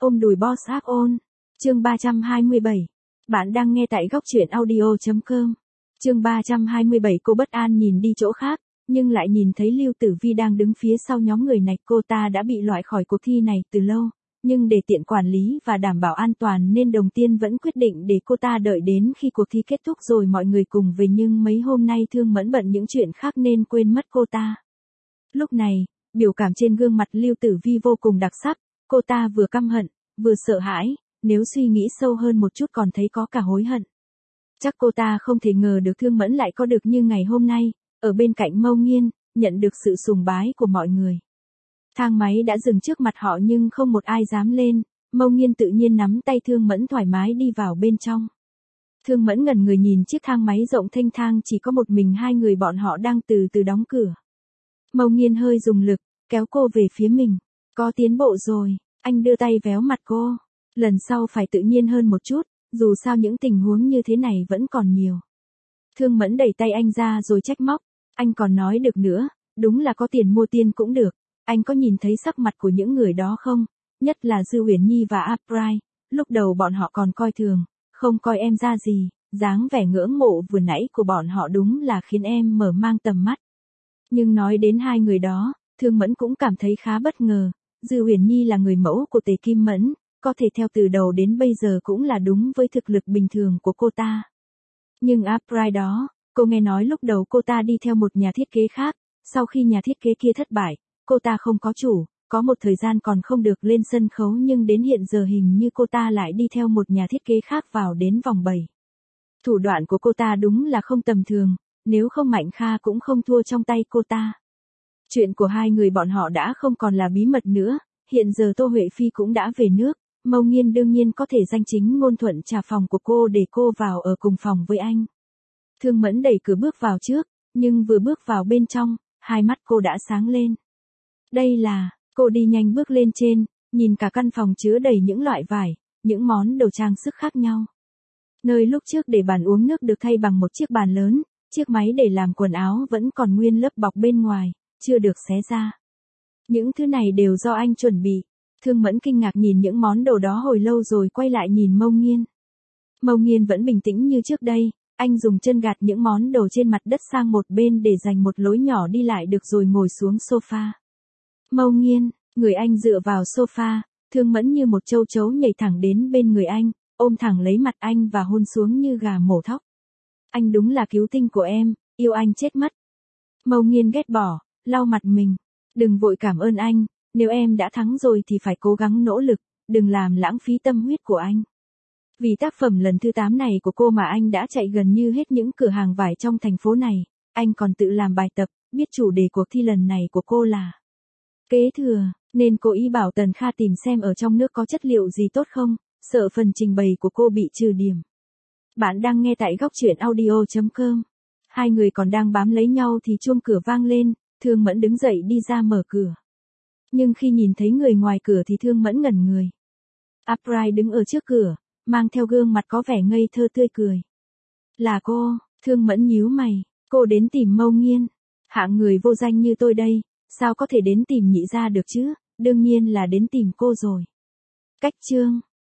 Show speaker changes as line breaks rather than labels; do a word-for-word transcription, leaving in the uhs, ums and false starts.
Ôm đùi boss áp ôn. Chương ba trăm hai mươi bảy. Bạn đang nghe tại góc truyện audio chấm com. Chương ba trăm hai mươi bảy. Cô bất an nhìn đi chỗ khác, nhưng lại nhìn thấy Lưu Tử Vi đang đứng phía sau nhóm người này. Cô ta đã bị loại khỏi cuộc thi này từ lâu, nhưng để tiện quản lý và đảm bảo an toàn nên Đồng Tiên vẫn quyết định để cô ta đợi đến khi cuộc thi kết thúc rồi mọi người cùng về, nhưng mấy hôm nay Thương Mẫn bận những chuyện khác nên quên mất cô ta. Lúc này, biểu cảm trên gương mặt Lưu Tử Vi vô cùng đặc sắc, cô ta vừa căm hận, vừa sợ hãi, nếu suy nghĩ sâu hơn một chút còn thấy có cả hối hận. Chắc cô ta không thể ngờ được Thương Mẫn lại có được như ngày hôm nay, ở bên cạnh Mâu Nghiên, nhận được sự sùng bái của mọi người. Thang máy đã dừng trước mặt họ nhưng không một ai dám lên, Mâu Nghiên tự nhiên nắm tay Thương Mẫn thoải mái đi vào bên trong. Thương Mẫn ngẩn người nhìn chiếc thang máy rộng thênh thang, chỉ có một mình hai người bọn họ đang từ từ đóng cửa. Mâu Nghiên hơi dùng lực, kéo cô về phía mình. Có tiến bộ rồi, anh đưa tay véo mặt cô. Lần sau phải tự nhiên hơn một chút, dù sao những tình huống như thế này vẫn còn nhiều. Thương Mẫn đẩy tay anh ra rồi trách móc. Anh còn nói được nữa, đúng là có tiền mua tiên cũng được. Anh có nhìn thấy sắc mặt của những người đó không? Nhất là Dư Uyển Nhi và April, lúc đầu bọn họ còn coi thường, không coi em ra gì, dáng vẻ ngưỡng mộ vừa nãy của bọn họ đúng là khiến em mở mang tầm mắt. Nhưng nói đến hai người đó, Thương Mẫn cũng cảm thấy khá bất ngờ. Dư Uyển Nhi là người mẫu của Tề Kim Mẫn, có thể theo từ đầu đến bây giờ cũng là đúng với thực lực bình thường của cô ta. Nhưng April đó, cô nghe nói lúc đầu cô ta đi theo một nhà thiết kế khác, sau khi nhà thiết kế kia thất bại, cô ta không có chủ, có một thời gian còn không được lên sân khấu, nhưng đến hiện giờ hình như cô ta lại đi theo một nhà thiết kế khác vào đến vòng bảy. Thủ đoạn của cô ta đúng là không tầm thường, nếu không Mạnh Kha cũng không thua trong tay cô ta. Chuyện của hai người bọn họ đã không còn là bí mật nữa, hiện giờ Tô Huệ Phi cũng đã về nước, Mâu Nghiên đương nhiên có thể danh chính ngôn thuận trả phòng của cô để cô vào ở cùng phòng với anh. Thương Mẫn đẩy cửa bước vào trước, nhưng vừa bước vào bên trong, hai mắt cô đã sáng lên. Đây là, cô đi nhanh bước lên trên, nhìn cả căn phòng chứa đầy những loại vải, những món đồ trang sức khác nhau. Nơi lúc trước để bàn uống nước được thay bằng một chiếc bàn lớn, chiếc máy để làm quần áo vẫn còn nguyên lớp bọc bên ngoài, chưa được xé ra. Những thứ này đều do anh chuẩn bị. Thương Mẫn kinh ngạc nhìn những món đồ đó hồi lâu rồi quay lại nhìn Mâu Nghiên. Mâu Nghiên vẫn bình tĩnh như trước đây, anh dùng chân gạt những món đồ trên mặt đất sang một bên để dành một lối nhỏ đi lại được rồi ngồi xuống sofa. Mâu Nghiên, người anh dựa vào sofa, Thương Mẫn như một châu chấu nhảy thẳng đến bên người anh, ôm thẳng lấy mặt anh và hôn xuống như gà mổ thóc. Anh đúng là cứu tinh của em, yêu anh chết mất. Mâu Nghiên ghét bỏ, lau mặt mình. Đừng vội cảm ơn anh, nếu em đã thắng rồi thì phải cố gắng nỗ lực, đừng làm lãng phí tâm huyết của anh. Vì tác phẩm lần thứ tám này của cô mà anh đã chạy gần như hết những cửa hàng vải trong thành phố này, anh còn tự làm bài tập, biết chủ đề cuộc thi lần này của cô là kế thừa, nên cố ý bảo Tần Kha tìm xem ở trong nước có chất liệu gì tốt không, sợ phần trình bày của cô bị trừ điểm. Bạn đang nghe tại góc truyện audio chấm com. Hai người còn đang bám lấy nhau thì chuông cửa vang lên, Thương Mẫn đứng dậy đi ra mở cửa. Nhưng khi nhìn thấy người ngoài cửa thì Thương Mẫn ngẩn người. April đứng ở trước cửa, mang theo gương mặt có vẻ ngây thơ tươi cười. Là cô, Thương Mẫn nhíu mày, cô đến tìm Mâu Nghiên. Hạng người vô danh như tôi đây, sao có thể đến tìm nhị gia được chứ, đương nhiên là đến tìm cô rồi. Cách chương.